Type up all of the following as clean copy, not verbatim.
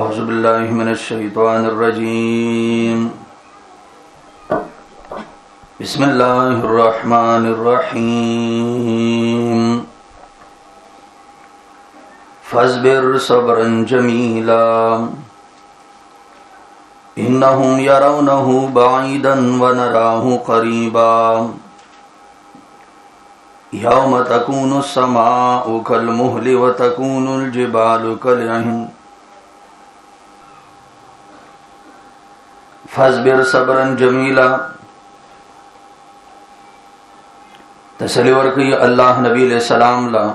औज़ु बिल्लाहि मिनश शैतानिर रजीम। बिस्मिल्लाहिर रहमानिर रहीम। फस्बिर सब्रन जमीला इन्नहुम यरौनहु बईदन व नराहु करीबा यौम तकूनु समाउ कलमुहलि व तकूनुल जिबालु कलअहिन। फस्बिर सब्रन जमीला। तसली वर्की अल्लाह नबी अलैहिस्सलाम ला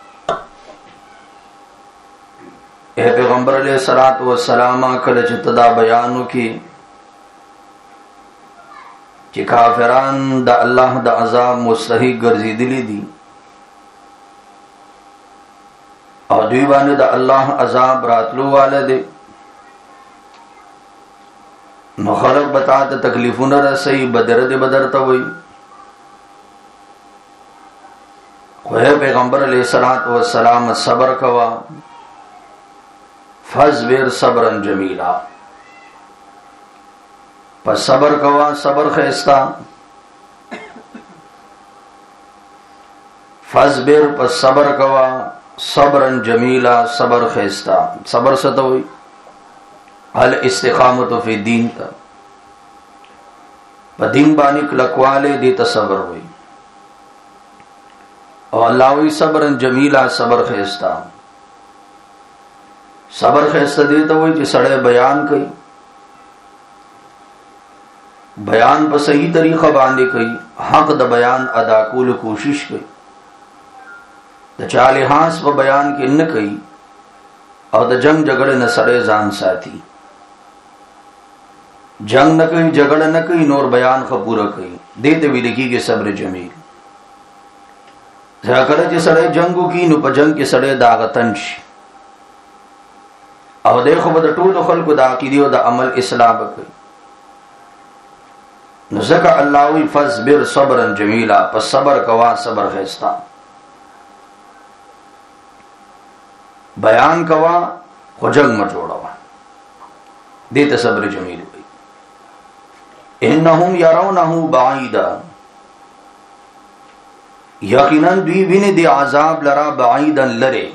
ए पैगंबर अलैहिस्सलातु वस्सलाम कल चितदा बयानु की कि काफिरान द अल्लाह द अजाब मुस्तहिक गर्जीदिली दी और दीवाने द अल्लाह अजाब रातलू वाले दे मुखरब बतात तकलीफुन रसई बदरद बदरता हुई खुहे पैगंबर अलैहिस्सलातु वस्सलाम सबर कवा। फस्बिर सब्रन जमीला। पर सबर कवा सबर खैस्ता। फस्बिर पर सबर कवा सब्रन जमीला सबर खैस्ता। सबर से तो हुई अल इस्तिकामत फी दीन का दीन बानी लकवाले दी तसबर हुई और अल्लाह सब्रन जमीला सबर खैस्ता। सबर खैस्ता देता हुई कि सड़े बयान कई बयान पर सही तरीका बांधे कई हक द बयान अदा कुल कोशिश कई द चाले हास व बयान के न कई और द जंग झगड़े न सड़े जान साथी जंग न कई झगड़ न कई नोर बयान का पूरा कई देते भी लिखी के सब्र जमील करे सड़े जंगू की नुपजंग के सड़े दागतंश और देखो बद टूल खल्क दाकिदियो द अमल इस्लाम कई नज़का अल्लाह फस्बिर सब्रन जमीला पर सबर कवा सबर खैस्ता। बयान कवा खुजंग मचोड़वा देते सब्र जमील हुई। इन्नहुम यरौनहु बईदा यकीनन द्वीबिने दे आजाब लरा बईदन लरे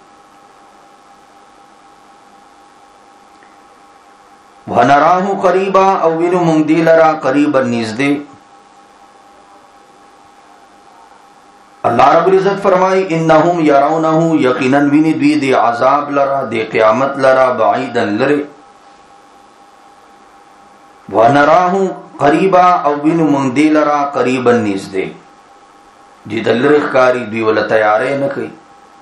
व नराहु करीबा अविनु मुंगदी लरा करीबन निजदे। अल्लाह रब्बुल इज्जत फरमाई इन्नहुम यरौनहु यकीनन विनि द्वी दे आजाब लरा दे क़यामत लरा बईदन लरे व नराहु करीबा अविनु मुंगदी लरा करीबन निजदे। जी दल्लरकारी दी वला तैयारे न कई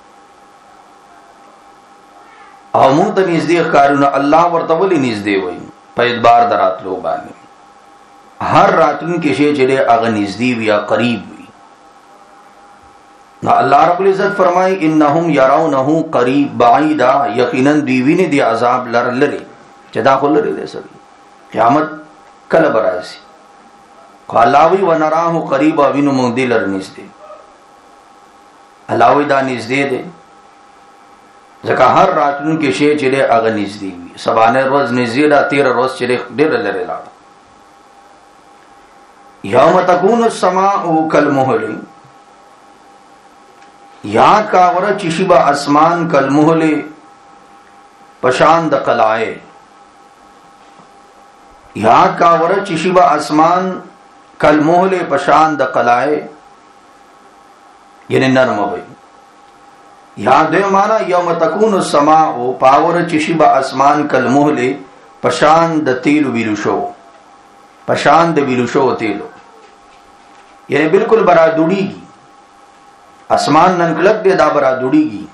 अमू त निजदे कारुन अल्लाह वर्तवली निजदे वही पैद बार दरात लो बाने हर रातन के शे चले अग निजदी या करीब हुई ना। अल्लाह रब्बुल इज्जत फरमाई इन्नहुम यरौनहु करीब बईदा यकीनन दीवी ने दे अजाब लर लरे जदा को लरे दे सभी क़यामत कल बरासी अल्लाही व नराहु करीब अविनु मुंगदी लर निजदे। अल्लाह दा निजदे दे जका हर रातन के शे चले अग निजदी हुई सबाने रोज निजीला 13 रोज चले डेर लरे लाड़ा। यौम तकूनु समाउ कलमुहलि या कावर चिशिबा आसमान कलमुहले पशान द कलाए। या कावर चिशिबा आसमान कलमुहले पशान द कलाए यानी नरम हुई। याद है माना यौम तकूनु समाउ पावर चिशिबा आसमान कलमुहले पशान द तेलु बिलुशो पशान द बिलुशो तेलो यानी बिल्कुल बरा दुड़ीगी आसमान ननकलक दे दा बरा दुड़ीगी।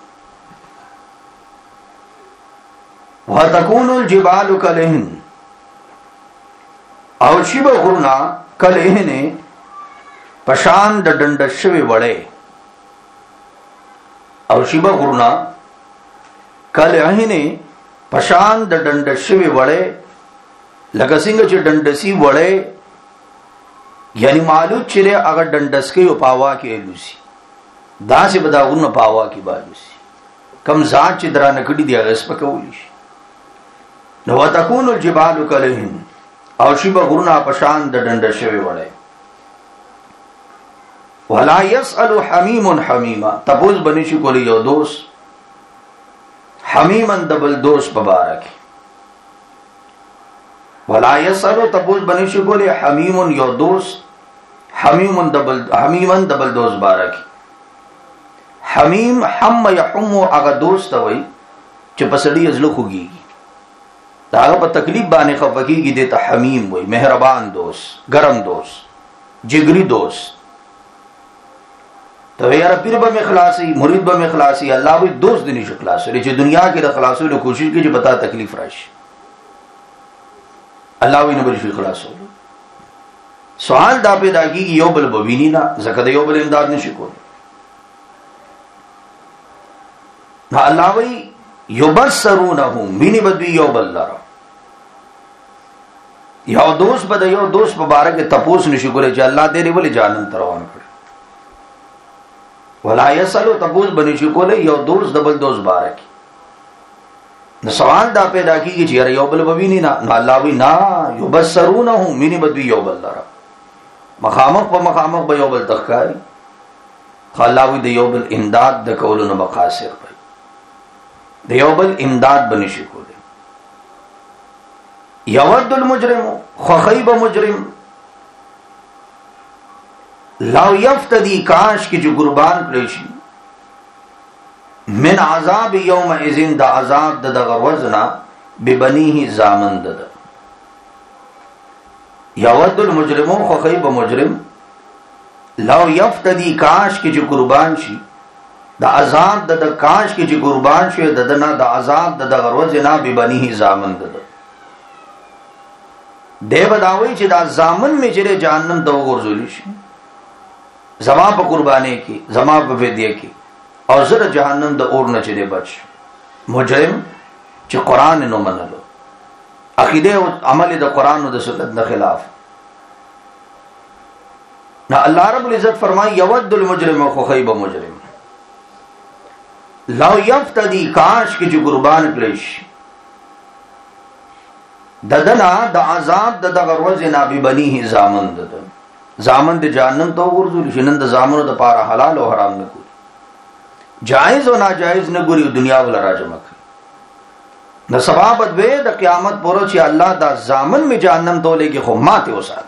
वह तकूनुल जिबालु कलअहिन और शिब गुरुना कलअहिने पशान द डंडशवे वड़े और शिब गुरुना कलअहिने पशान द डंडशवे वड़े लगसिंग च डंडसी वड़े यानी मालू चिरे अगर डंडस के उपावा के लूसी दा से बदाउन पावा की बालूसी कम जात चिदरा नकड़ी दिया गस पकौलिश نو وتكون الجبال كالعهن او شی بغرنا پشان د ډنډ شوی وړي ولا يسأل حميم حميما تبوز بنی شي کولی یو دوست حمیمن دبل دوست مبارک ولا يسأل تبوز بنی شي کولی حمیم یو دوست حمیمن دبل دوست مبارک حمیم حم يحم هغه دوست وای چې پسړی ازلو خوږي دا هغه په تکلیف باندې خفقيږي دته حمیم وای مهربان دوست ګرم دوست جګری دوست تو یار پیر به اخلاصي مرید به اخلاصي الله وی دوست دې نشو خلاص لري چې دنیا کې د خلاصولو کوشش کوي چې بتا تکلیف راشي الله وی نه بل شي خلاصول سوال دا پیدا کیږي یو بل بوینی نه زکه د یو بل امداد نشي کول نو الله وی یبصرونهم مینی بدوی یو بل لرا یو دوست بده یو دوست مبارک تپوس نشي کولای چې الله دې ولې جانم تروان کړ ولا يسأل تبوز بنی شي کولای یو دوست دبل دوست مبارک نو سوال دا پیدا کیږي چې یو بل بوینی نه الله وی نا یبصرونهم مینی بدوی یو بل لرا مخامخ په مخامخ به یو بل تخکاری الله وی د یو بل امداد د کولونو مقاصد وي د یو بل امداد بنی شي کولای یود المجرم خخیب مجرم لو یفتدی کاش کی جو قربان کړی شي من عذاب یوم اذن د عذاب د غروزنا ببنیه زامن د یود المجرم خخیب مجرم لو یفتدی کاش کی جو قربان شي د عذاب د کاش کی جو قربان شي د دنا د عذاب د غروزنا ببنیه زامن د دی بداوی چې دا زامن می چې جهنم ته ورزول شي زما په قربانې کې زما په فدیه کې او زره جهنم د اور نه چې بچ مجرم چې قران نه منلو عقیده او عمل د قران او د سنت نه خلاف نو الله رب العزت فرمایي یود المجرم خخیب مجرم لو یفتدی کاش کی جو قربان کړي ددنا د عذاب د غروز نه ببنیه زامن د زامن د جهنم ته ورزول شنن د زامنو د پاره حلال او حرام نه کوي جائز او ناجائز نه ګوري دنیا ول راجمک نو سبابت به د قیامت پورو چې الله دا زامن می جهنم ته لګي خو ماته وسات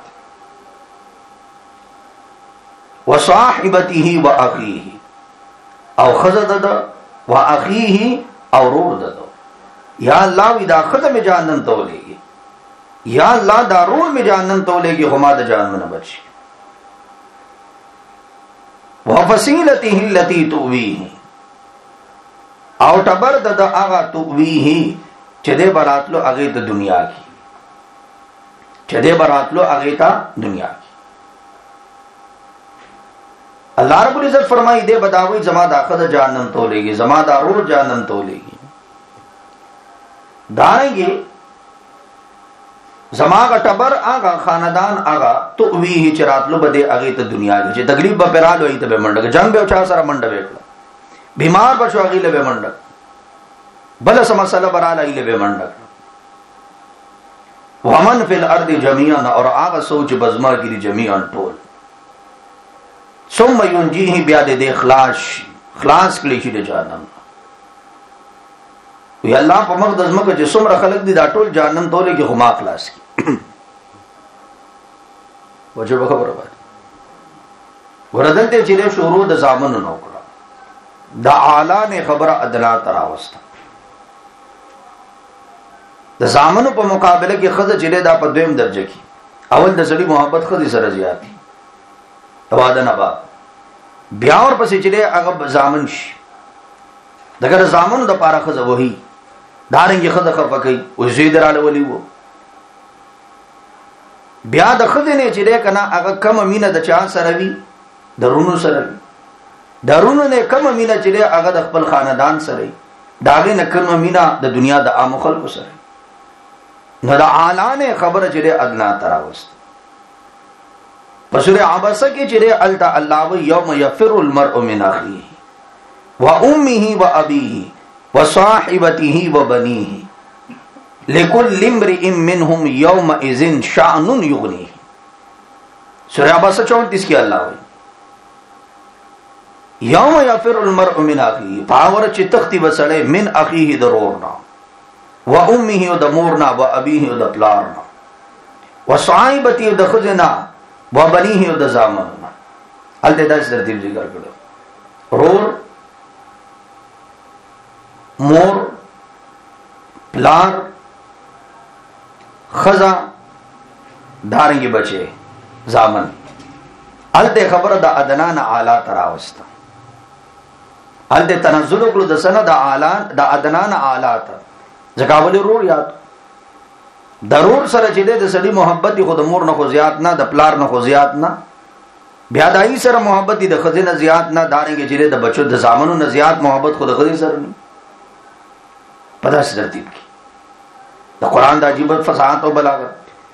وصاحبته واخيه او خزدد واخيه او رور دد یا الله وی دا خزه می جهنم ته لګي یا الله دا رور می جهنم ته لګي خو ما د جهنم نه بچي وفصيلته التي تؤويه او ټبر د هغه تؤويه چې دې براتلو هغه د دنیا کې چې دې براتلو هغه ته دنیا کې الله رب العزت فرمایي دې بداوي زما داخله جهنم ته لګي زما دا رور جهنم ته لګي دانګي زما کا ټبر آغا خاندان آغا تؤویه چراتلو بده هغه ته دنیا کې چې تقریبا به پرالو ایته به منډه جنگ به چا سره منډه وکړه بیمار بشو هغه له به منډه بل سم مسله براله ایله به منډه ومن فی الارض جميعا اور آغا سوچ بزما کی جميعا ټول ثم ينجيه بیا د اخلاص کلی شي د جهنم وی الله په مقدس مکه چې څومره خلق دي دا ټول جهنم ته لګي هما خلاص کی وجه خبره وایي ورته چې له شروع د زامن نو کړه د اعلان خبره ادنا تراوسته د زامنو په مقابله کې خزه چې دا په دویم درجه کې اول د سړي محبت خزي سره زیاتی واده نه با بیا ور پسې چې هغه زامن شي دغه زامنو د پاره خزه وਹੀ دارنګه خزه خفقې او زیدراله ولي وو بیا د خزه نه چې کنه هغه کم مینه د چا سره وي درونو سره درونو نه کم مینه چې هغه د خپل خاندان سره داغه نه کم مینه د دنیا د عام خلکو سره نو د اعلان خبره چې ادنا تراوست پسوره عباسه کې چې التا الله یوم یفر المرء من اخیه و امه و ابیه و صاحبته و بنیه لکل امرئ منهم یومئذ شأن یغنیہ. سورہ عباسہ 34 کی اللہ ہوئی یوم یفر المرء من اخیہ پاور چی تختی بسڑے من اخیہ درورنا و امیہ دمورنا و ابیہ دپلارنا و صاحبتی دخزنا و بنیہ دزامننا. التداس ترتیب ذکر کرو. رور، مور، پلار، خزا، دارنگی بچے، زامن. التے خبر دا ادنان اعلی تراوستا. التے تنزل کلو دا سن دا ادنان اعلی تا. زکاولی رور یاد. ضرور سره چې د سړي محبت خود مور نه خو زیات نه، د پلار نه خو زیات نه، بیا دای سره محبت د خزینه زیات نه، دارنګ چې د بچو د زامنو نه زیات محبت خود خزینه سره نه. پتہ څه ترتیب کی د قران د عجیب فصاحت او بلاغت.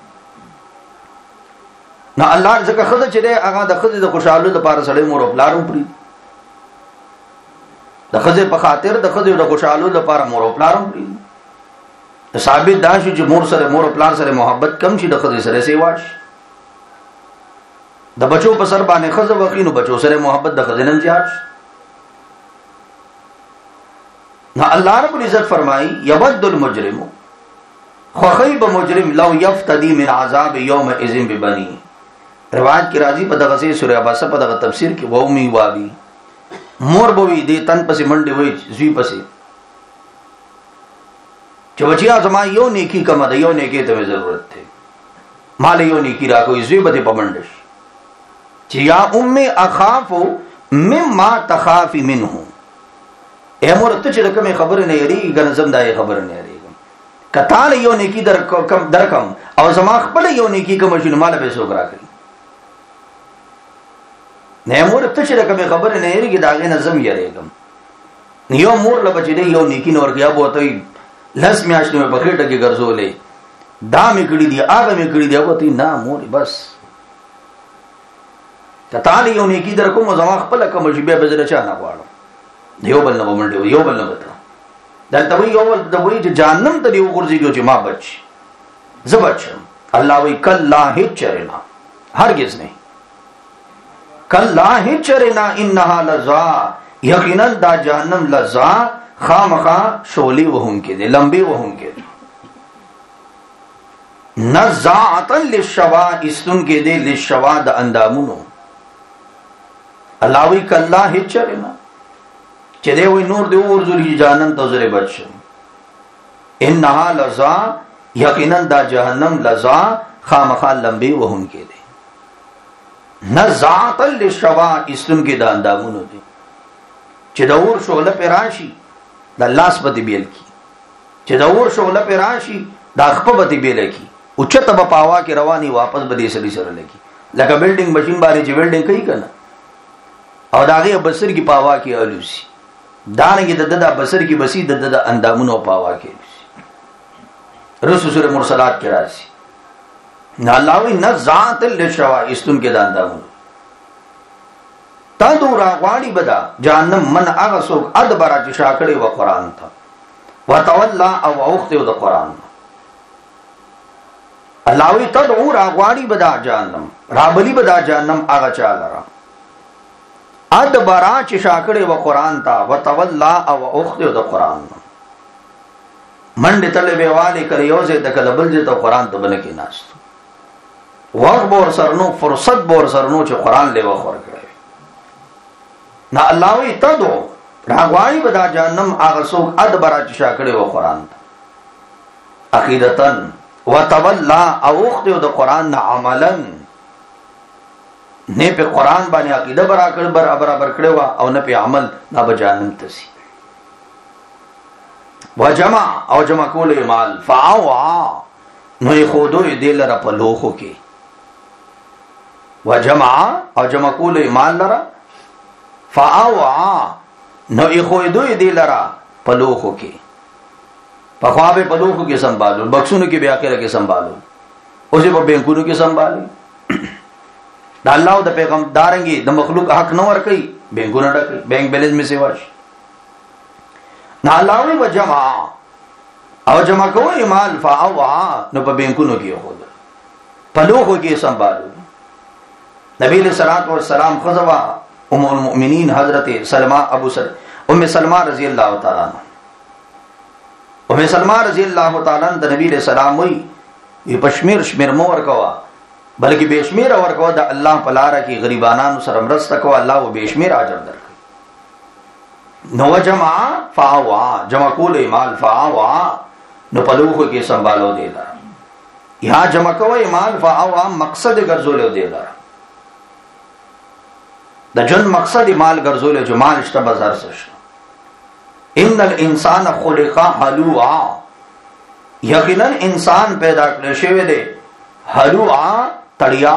نه الله ځکه خزه چې هغه د خزې د خوشاله لپاره سړی مور او پلار پری، د خزې په خاطر د خزې د خوشاله لپاره مور او پلار پری. ثابت دا شو چې مور سره مور او پلار سره محبت کم شي، د خزې سره سیواش. د بچو په سر باندې خزه وقینو بچو سره محبت د خزې نن زیات. نو الله رب العزت فرمای یود المجرم خخیب مجرم لو یفتدی من عذاب یومئذ ببنی. روایت کی راضی په دغه سي سورہ عباسہ په دغه تفسیر کې و می وابی مور بوي دې تن پسې منډي وای زوی پسې چې بچیا زما یو نیکی کم ده، یو نیکی ته ضرورت ده، مال یو نیکی را کوئی زوی به پمنډش چې یا ام اخاف مما تخافي منه. اے مور ته چې کومه خبر نه یری غنزم دای خبر نه یری کتال یو نیکی درکم او زما خپل یو نیکی کوم شنو مال به سو کرا کوي. نه مور ته چې کومه خبر نه یری داغه نظم یریګم. یو مور له بچی دی یو نیکی نور کیا بوتای لس میاشتې په خېټه کې ګرځولې، دا مې کړی دی هغه مې کړی دی، هغه ته نه مور بس کتال یو نیکی در کوم زما خپل کوم شی به بزره چا نه غواړم. دیو بل نه ومنډو یو بل نه وته دلته وی یو د وی چې جهنم ته دی وګرځي چې ما بچ زبچم. الله وی کلا هچرنا هرگز نه، کلا هچرنا انها لظا یقینا دا جهنم لظا خامخا شولی وهم کې دي، لمبي وهم کې دي. نزاعتا للشوا استن کې دي للشوا د اندامونو. الله وی کلا هچرنا چې دی وی نور دی ورزولي جهنم ته زره بچ. انها لظا یقینا دا جهنم لظا خامخا لمبي وهم کې دي. نزاعتا للشوا استن کې د اندامونو دي چې د اور شغله پراشي د لاس په دی بیل کی، چې د اور شغله پراشي د خپل په دی بیل کی او چته په پاوا کې رواني واپس به دې سړي سره لګي لکه بلډینګ ماشين باندې چې ویلډینګ کوي کنه او داغه بسر کی پاوا کې الوسی دانګي د بسر کی بسی د اندامونو پاوا کې رسول سورہ مرسلات کې راځي. نه الله وی نزعت للشوا استن کې د اندامونو تدو راغواړي بدا جهنم من هغه څوک ادبر چې شاکړي و قران ته وتولى او اوخته د قران. الله وی تدو راغواړي بدا جهنم رابلی بدا جهنم هغه چا لرا ادبر چې شاکړي و قران ته وتولى او اوخته د قران. منډه تل بیواله کوي یوځه د کلبل ته قران ته بنه کې ناست وخت بور سرنو فرصت بور سرنو چې قران له وخور کړي. نا الله وی تدو راغواړي بدا جهنم هغه څوک ادبر چې شاکړي و قران ته عقیدتن وتولى او اوخته د قران عملا نه په قران باندې عقیده برابر کړو او نه په عمل نه به جهنم تسي. وجمع او جمع کول مال فاوا نو خودو دې لره په لوخو کې. وجمع او جمع کول مال لره فاوا نو خودو دې لره په لوخو کې. په خوابه په لوخو کې سنبالو، بکسونو کې بیا کې سنبالو، اوسه په بینکونو کې سنبالو. د الله او د پیغمبر دارنګي د مخلوق حق نه ور کوي، بینکونه ډکې بینک بیلنس می سیواش. نه الله وی وجمع او جمع کوي مال فاوعا نو په بینکونو کې خود په لوخو کې سنبالو. نبی علیہ الصلوۃ والسلام خذوا ام المؤمنین حضرت سلمہ ام سلمہ رضی اللہ تعالی عنہ. ام سلمہ رضی اللہ تعالی عنہ د نبی علیہ السلام وی پشمیر شمیر مو ورکوا بلکې بشمیر ورکوا د الله په لار کې غریبانو سره مرسته کوا الله و بشمیر اجر درکړي. نو جمع فاوا جمع کول مال فاوا نو پلوخو کې سنبالو دیلا یا جمع کوي مال فاوا مقصد ګرځول دیلا د جن مقصد مال ګرځول جو مال شته بازار سره. ان الانسان خلق هلوعا یقینا انسان پیدا کړی شوی دی هلوعا تړیا.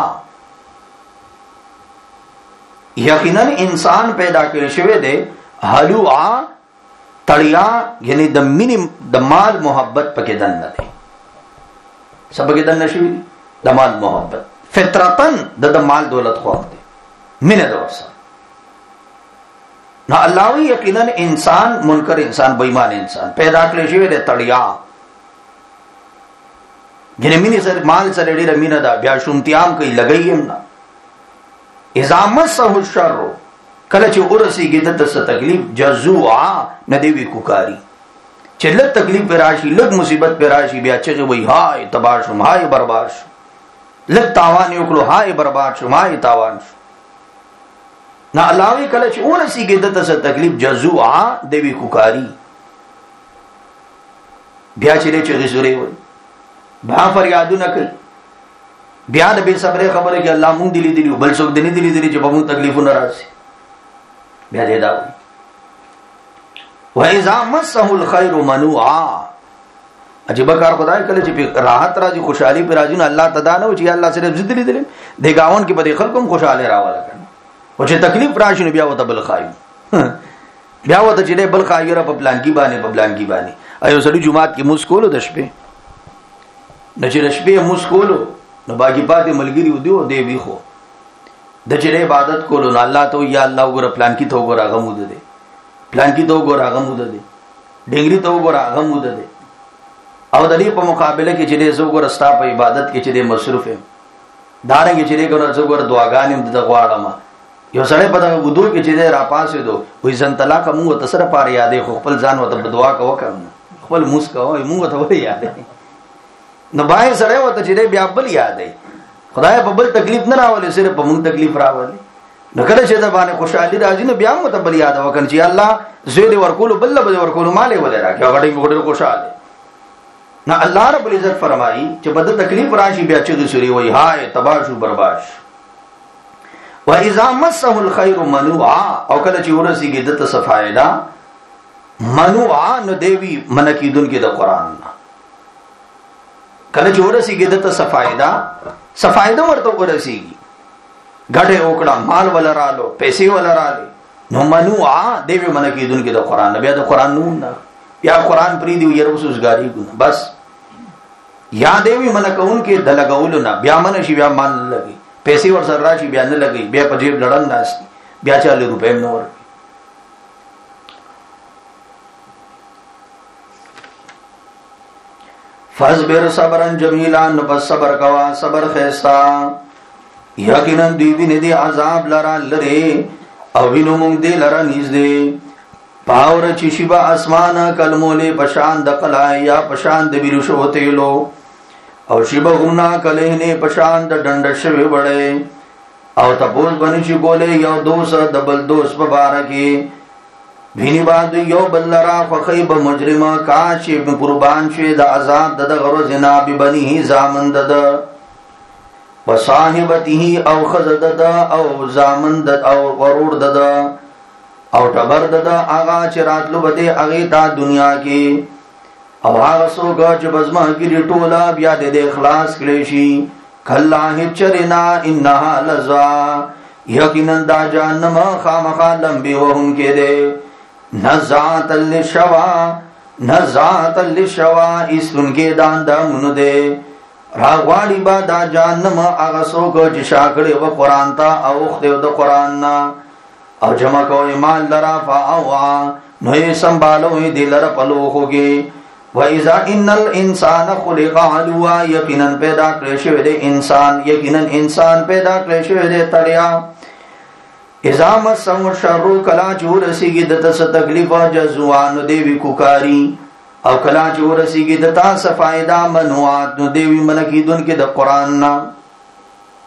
یقینا انسان پیدا کړی شوی دی هلوعا تړیا یعنی د مینی د مال محبت پکې دنه دی. سبګه دنه شوی د مال محبت فطرتن د مال دولت خو دی مینه د ورسره. نو الله وی یقینا انسان منکر انسان بېمان انسان پیدا کړی شوی دی تړیا. ګنې مینه سره مال سره ډېر مینه دا بیا شومتیام کوي لګیم نه. اذا مسه الشر کله چې ورسیږي د څه تکلیف جزوعا نه دی وی کوکاری چې لږ تکلیف پر راشي لږ مصیبت پر راشي بیا چې وای هاي تباہ شوم هاي برباد شوم لږ تاوان یو کړو هاي برباد شوم هاي تاوان شوم. نه الله وی کله چې ورسیږي د څه تکلیف جزوعا دی وی کوکاری بیا چې غسوري وای با فریادونه کوي بیا د بے صبرې خبره کې الله مونږ دلی دلی بل څوک دلی دلی چې په مونږ تکلیفونه راځي بیا دې دا وَإِذَا مَسَّهُ الْخَيْرُ مَنُوعًا. عجیب کار خدای کله چې راحت راځي خوشحالي پر راځي نو الله تعالی نو چې الله سره زد دلی دې گاون کې په خلکو خوشاله راواله کړي او چې تکلیف راشي نو بیا وته بل خایو بیا وته چې بل خایره په پلان کې باندې ایو سړي جمعات کې مسکولو د شپې د چې شپې مسکولو نو باقي پاتې ملګری ودیو دی وی خو د چې عبادت کولو نو الله ته یا الله وګوره پلان کې ته وګوره هغه مود دی پلان کې ته وګوره هغه مود دی ډنګري ته وګوره هغه مود دی او د دې په مقابله کې چې زه وګوره ستا په عبادت کې چې مصروف یم دارنګ چې ګوره زه وګوره دعاګانې د غواړم یو سړی په دغه وضو کې چې را پاسې دو وې ځن طلاق موږ ته سره پاره یادې خو خپل ځان وته دعا کوم خپل موس کوو موږ ته وې یادې نو بای سره وته چې بیا بل یادې خدای په بل تکلیف نه راولې صرف په موږ تکلیف راولې نو کله چې دا باندې خوشالي راځي نو بیا موږ ته بل یاد وکړي چې الله زوی ورکول بل ورکول مالې ولې راکې غړې موږ خوشاله نو الله رب العزت فرمایي چې بد تکلیف راشي بیا چې سوري وای هاي تباشو برباش. وَإِذَا مَسَّهُ الْخَيْرُ مَنُوعًا او کله چې ورسیږي د څه فائدہ منوعا نو دیوی منکیدون کې د قران کله چې ورسیږي د څه فائدہ ورته ورسیږي غټه وکړه مال ولرالو پیسې ولرالو نو منوعا دیوی منکیدون کې د قران بیا د قران نو یا قران پری دی ير وسوسګاری کو بس یا دیوی منکون کې د لګولو نه بیا منشي بیا مان لګي پیسې ور سره راشي بیا نه لګي بیا په جیب لړن ناشتي بیا 40 روپے نور. فاصبر صبرا جمیلا نو بس صبر کوا صبر خیستا یقینا دی ویني دی عذاب لرا لره او وینو مونږ دی لرا نږدې پاور چې شیبا اسمان کلموله پشان د قلا یا پشان د بیرشو ہوتے لو او شیبا غنا کله نه پشان د ډنډ شوی وړي او تپوس بنی شي کوله یو دوس دبل دوس په بار کې ویني بعد یو بلرا فخیب مجرما کاش ابن قربان شي د عذاب د غرو جناب بنی زامن د وصاحبته او خزدد او زامن د او غرور د او ټبر د اغا چې راتلو بده اغه تا دنیا کې او هغه څوک چې بزما کې ټولا بیا د اخلاص کړي شي کله چرنا انها لزا یقینا دا جهنم خامخا لمبي وهم کې ده نزات للشوا اسن کې دان دمن ده راغواړي با دا جهنم هغه څوک چې شاکړي و قران ته او خو د قران نه او جمع کوي مال لرا فاوا نو یې سنبالو دې لرا پلوخو کې وَإِذَا إِنَّ الْإِنسَانَ خُلِقَ عَلُوًا یقیناً پیدا کړی شوی دی انسان، یقیناً انسان پیدا کړی شوی دی تړیا. اذا مسه الشر کلا چې ورسیږي دته څه تکلیف جزوع نو دی وی کوکاری، او کلا چې ورسیږي دته څه فائدہ منوعات نو دی وی منکیدون کې د قران نه.